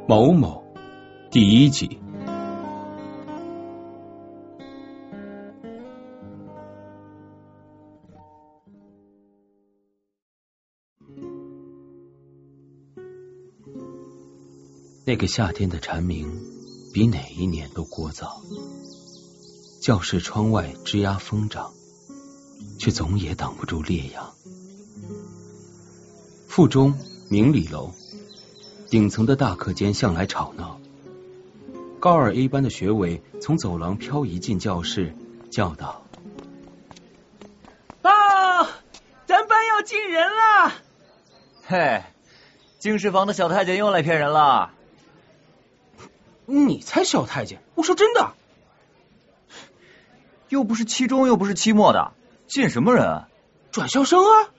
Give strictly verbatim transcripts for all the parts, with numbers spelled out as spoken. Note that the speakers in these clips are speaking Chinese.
某某第一集。那个夏天的蝉鸣比哪一年都聒噪，教室窗外枝桠疯长，却总也挡不住烈阳。附中明理楼顶层的大课间向来吵闹，高二 A 班的学委从走廊漂移进教室，叫道： 啊，咱班要进人了！ 嘿，经室房的小太监又来骗人了。 你才小太监，我说真的。 又不是期中又不是期末的，进什么人？ 转校生啊！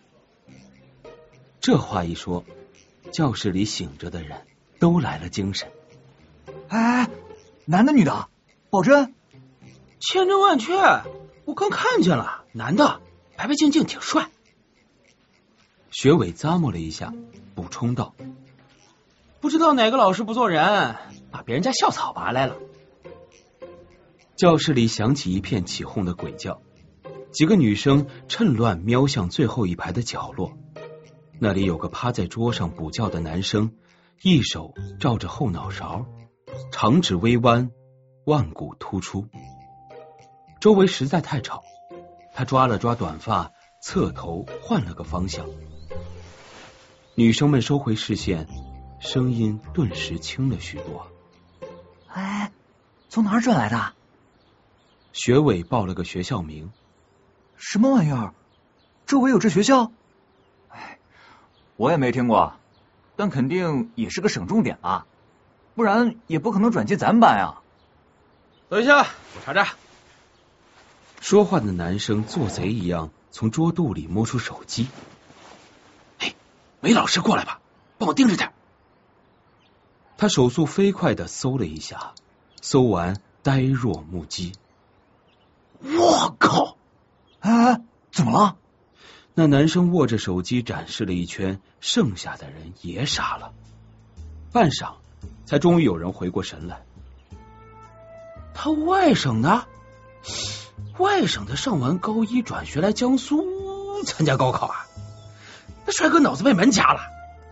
这话一说，教室里醒着的人都来了精神。 哎，男的女的？保真？ 千真万确，我刚看见了，男的，白白净净，挺帅。 学委咂摸了一下，补充道： 不知道哪个老师不做人，把别人家校草拔来了。 教室里响起一片起哄的鬼叫，几个女生趁乱瞄向最后一排的角落，那里有个趴在桌上补觉的男生，一手罩着后脑勺，长指微弯，腕骨突出。周围实在太吵，他抓了抓短发，侧头换了个方向。女生们收回视线，声音顿时轻了许多。 哎，从哪儿转来的？ 学委报了个学校名。 什么玩意儿？周围有这学校？哎，我也没听过，但肯定也是个省重点吧，不然也不可能转进咱们班啊。 等一下，我查查。 说话的男生做贼一样从桌肚里摸出手机。 嘿，梅老师过来吧，帮我盯着点。 他手速飞快地搜了一下，搜完呆若木鸡。 我靠！ 哎，怎么了？ 那男生握着手机展示了一圈，剩下的人也傻了。半晌，才终于有人回过神来。 他外省的，外省的上完高一转学来江苏参加高考啊？那帅哥脑子被门夹了。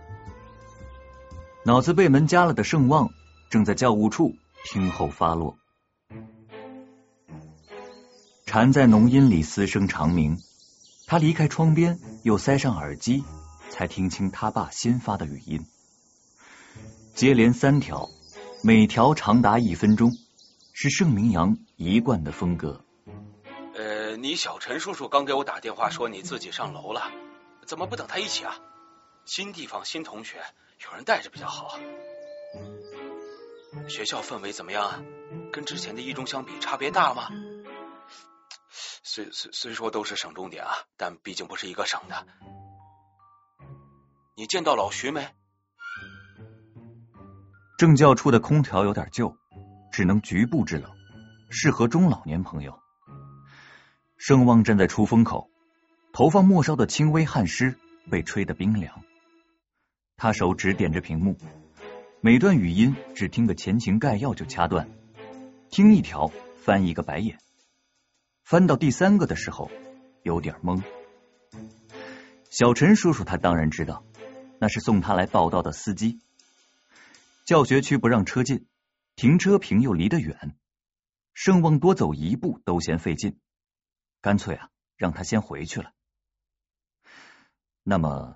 脑子被门夹了的盛旺正在教务处听候发落。蝉在浓荫里嘶声长鸣，他离开窗边，又塞上耳机，才听清他爸新发的语音。接连三条，每条长达一分钟，是盛明阳一贯的风格。 呃，你小陈叔叔刚给我打电话说你自己上楼了，怎么不等他一起啊？新地方新同学，有人带着比较好。学校氛围怎么样啊？跟之前的一中相比差别大吗？虽虽虽说都是省重点啊，但毕竟不是一个省的。你见到老徐没？ 政教处的空调有点旧，只能局部制冷，适合中老年朋友。盛旺站在出风口，头发末梢的轻微汗湿被吹得冰凉。他手指点着屏幕，每段语音只听个前情概要就掐断，听一条翻一个白眼。翻到第三个的时候有点懵。小陈叔叔他当然知道，那是送他来报道的司机。教学区不让车进，停车坪又离得远，盛旺多走一步都嫌费劲，干脆啊让他先回去了。那么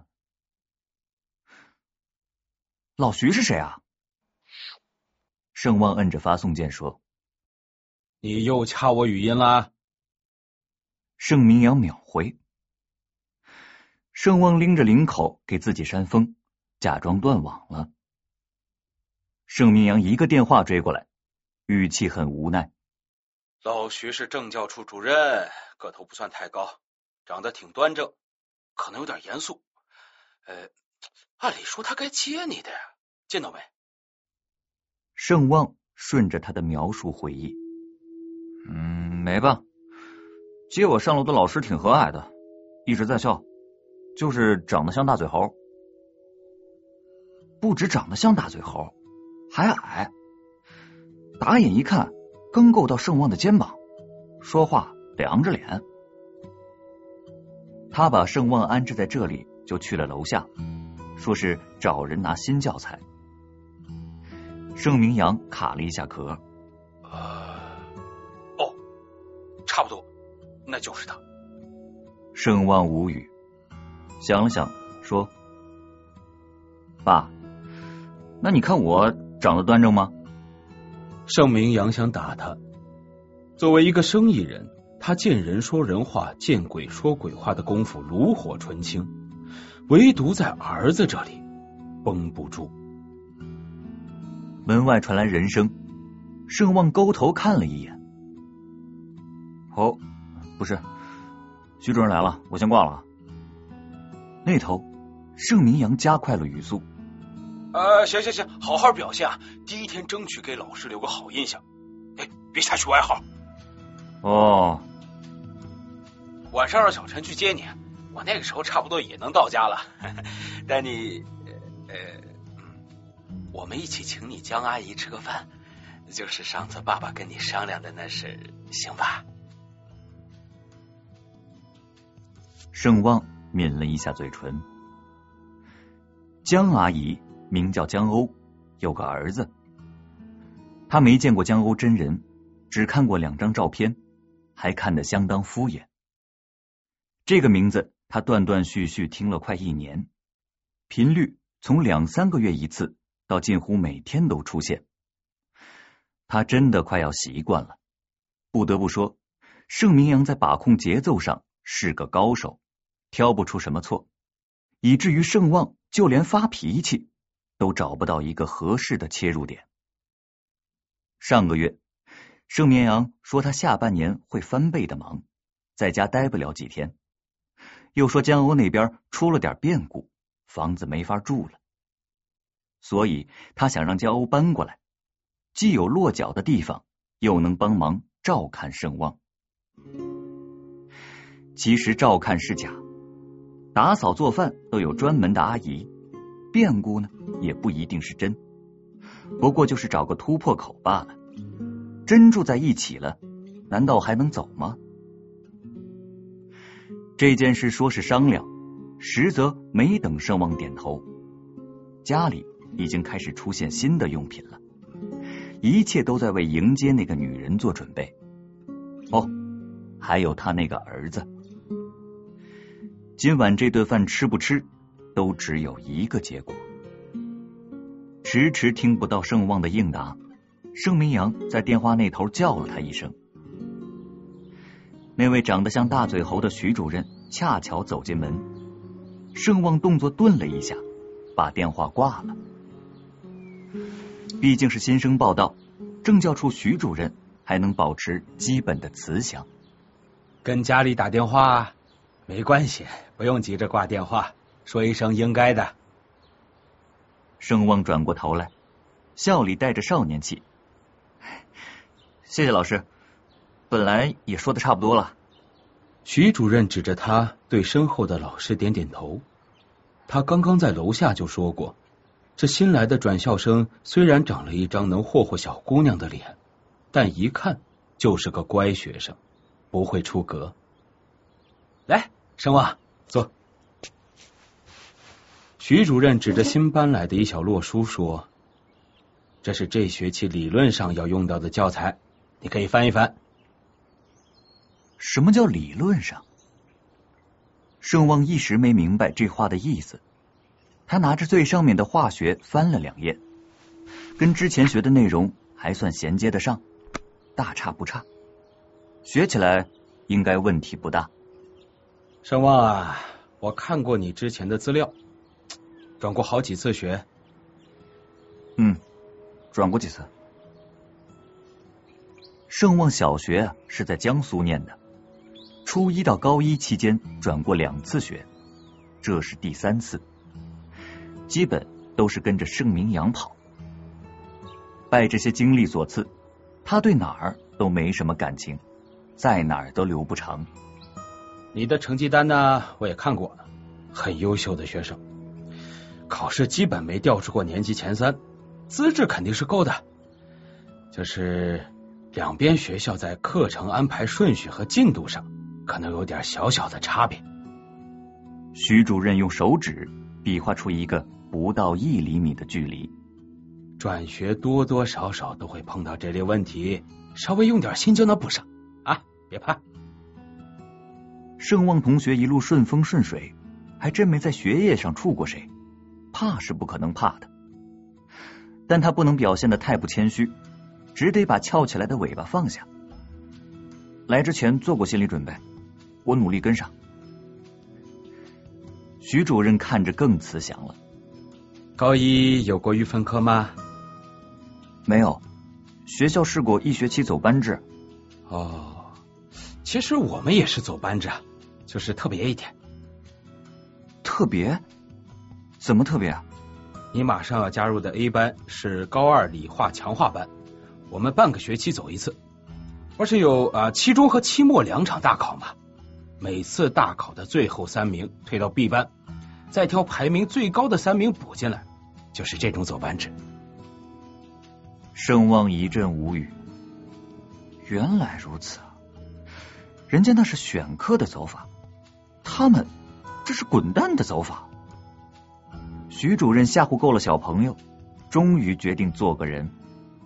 老徐是谁啊？盛旺摁着发送键说： 你又掐我语音啦。 盛明阳秒回。盛旺拎着领口给自己扇风，假装断网了。盛明阳一个电话追过来，语气很无奈。 老徐是政教处主任，个头不算太高，长得挺端正，可能有点严肃。呃，按理说他该接你的呀，见到没？ 盛旺顺着他的描述回忆。嗯，没吧。接我上楼的老师挺和蔼的，一直在笑，就是长得像大嘴猴。不止长得像大嘴猴， 还矮，打眼一看刚够到盛旺的肩膀，说话凉着脸。他把盛旺安置在这里，就去了楼下，说是找人拿新教材。盛明阳卡了一下壳， 呃，哦，差不多，那就是他。 盛旺无语，想了想说：“爸，那你看我长得端正吗？” 盛明阳想打他，作为一个生意人，他见人说人话，见鬼说鬼话的功夫炉火纯青，唯独在儿子这里绷不住。 门外传来人声，盛旺勾头看了一眼，哦，不是，徐主任来了，我先挂了啊。那头盛明阳加快了语速， 呃，行行行，好好表现啊！第一天争取给老师留个好印象。哎，别瞎取外号。 哦， 晚上让小陈去接你，我那个时候差不多也能到家了。但你，呃，我们一起请你江阿姨吃个饭，就是上次爸爸跟你商量的那事，行吧？ 盛旺抿了一下嘴唇。江阿姨名叫江欧，有个儿子。他没见过江欧真人，只看过两张照片，还看得相当敷衍。这个名字他断断续续听了快一年，频率从两三个月一次到近乎每天都出现。他真的快要习惯了。不得不说，盛明阳在把控节奏上是个高手，挑不出什么错，以至于盛旺就连发脾气都找不到一个合适的切入点。上个月，盛明阳说他下半年会翻倍的忙，在家待不了几天，又说江欧那边出了点变故，房子没法住了，所以他想让江欧搬过来，既有落脚的地方，又能帮忙照看盛旺。其实照看是假，打扫做饭都有专门的阿姨，变故呢也不一定是真，不过就是找个突破口罢了。真住在一起了，难道还能走吗？这件事说是商量，实则没等盛旺点头，家里已经开始出现新的用品了，一切都在为迎接那个女人做准备。哦，还有他那个儿子。今晚这顿饭吃不吃，都只有一个结果。迟迟听不到盛旺的应答，盛明阳在电话那头叫了他一声。那位长得像大嘴猴的徐主任恰巧走进门，盛旺动作顿了一下，把电话挂了。毕竟是新生报道，政教处徐主任还能保持基本的慈祥。 跟家里打电话没关系，不用急着挂电话，说一声应该的。 盛旺转过头来，笑里带着少年气。谢谢老师，本来也说的差不多了。 徐主任指着他对身后的老师点点头。他刚刚在楼下就说过，这新来的转校生虽然长了一张能霍霍小姑娘的脸，但一看就是个乖学生，不会出格。来，盛旺，坐。徐主任指着新搬来的一小摞书说，这是这学期理论上要用到的教材，你可以翻一翻。 什么叫理论上？盛旺一时没明白这话的意思。他拿着最上面的化学翻了两页，跟之前学的内容还算衔接得上，大差不差，学起来应该问题不大。 盛旺啊，我看过你之前的资料，转过好几次学。 嗯，转过几次。盛旺小学啊是在江苏念的，初一到高一期间转过两次学，这是第三次，基本都是跟着盛明阳跑。拜这些经历所赐，他对哪儿都没什么感情，在哪儿都留不长。 你的成绩单呢，我也看过了，很优秀的学生，考试基本没掉出过年级前三， 资质肯定是够的，就是两边学校在课程安排顺序和进度上可能有点小小的差别。 徐主任用手指比划出一个不到一厘米的距离。 转学多多少少都会碰到这类问题，稍微用点心就能补上啊，别怕。 盛旺同学一路顺风顺水，还真没在学业上触过谁，怕是不可能怕的。但他不能表现得太不谦虚，只得把翘起来的尾巴放下。来之前做过心理准备，我努力跟上。徐主任看着更慈祥了。 高一有过预分科吗？ 没有，学校试过一学期走班制。 哦，其实我们也是走班制啊，就是特别一点。 特别？怎么特别啊？ 你马上要加入的 A 班是高二理化强化班，我们半个学期走一次，而且有啊期中和期末两场大考嘛。每次大考的最后三名退到 B 班，再挑排名最高的三名补进来，就是这种走班制。 盛旺一阵无语，原来如此啊！人家那是选课的走法，他们这是滚蛋的走法。徐主任吓唬够了小朋友，终于决定做个人。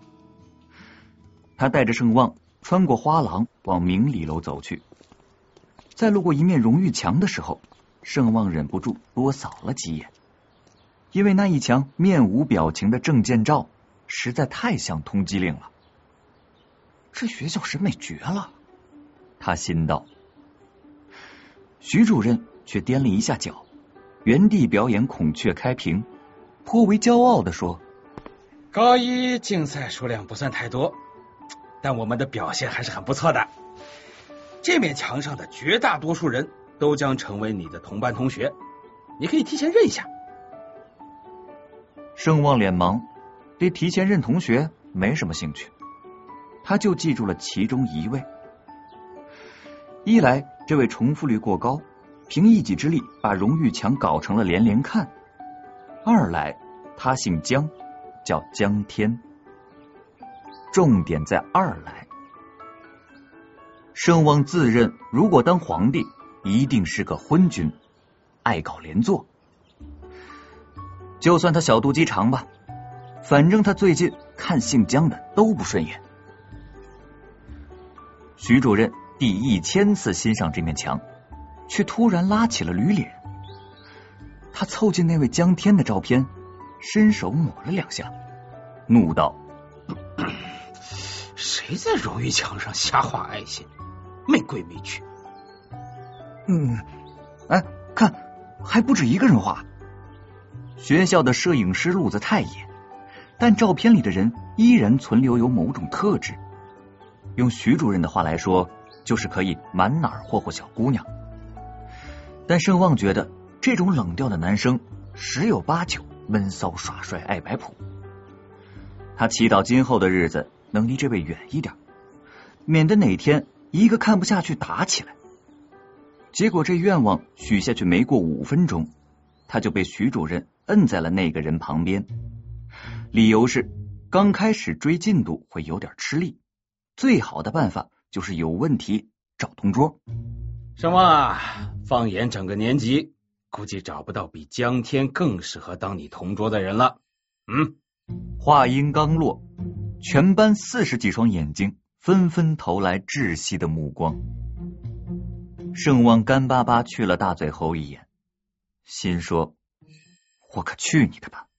他带着盛旺穿过花廊往明理楼走去，在路过一面荣誉墙的时候，盛旺忍不住多扫了几眼，因为那一墙面无表情的证件照实在太像通缉令了。这学校审美绝了，他心道。徐主任却掂了一下脚，原地表演孔雀开屏，颇为骄傲地说： 高一竞赛数量不算太多，但我们的表现还是很不错的。这面墙上的绝大多数人都将成为你的同班同学，你可以提前认一下。 盛旺脸盲，对提前认同学没什么兴趣，他就记住了其中一位。一来这位重复率过高，凭一己之力把荣誉墙搞成了连连看；二来他姓江，叫江天。重点在二来。盛旺自认如果当皇帝一定是个昏君，爱搞连坐。就算他小肚鸡肠吧，反正他最近看姓江的都不顺眼。徐主任第一千次欣赏这面墙，却突然拉起了驴脸。他凑近那位江天的照片，伸手抹了两下，怒道： 谁在荣誉墙上瞎画爱心，没规没矩。 嗯，哎，看，还不止一个人画。学校的摄影师路子太野，但照片里的人依然存留有某种特质。用徐主任的话来说，就是可以满哪儿霍霍小姑娘。但盛旺觉得这种冷调的男生十有八九闷骚耍帅爱摆谱。他祈祷今后的日子能离这位远一点，免得哪天一个看不下去打起来。结果这愿望许下去没过五分钟，他就被徐主任摁在了那个人旁边。理由是刚开始追进度会有点吃力，最好的办法就是有问题找同桌。 盛旺啊，放眼整个年级，估计找不到比江天更适合当你同桌的人了。嗯， 话音刚落，全班四十几双眼睛纷纷投来窒息的目光。盛旺干巴巴去了大嘴猴一眼，心说：我可去你的吧！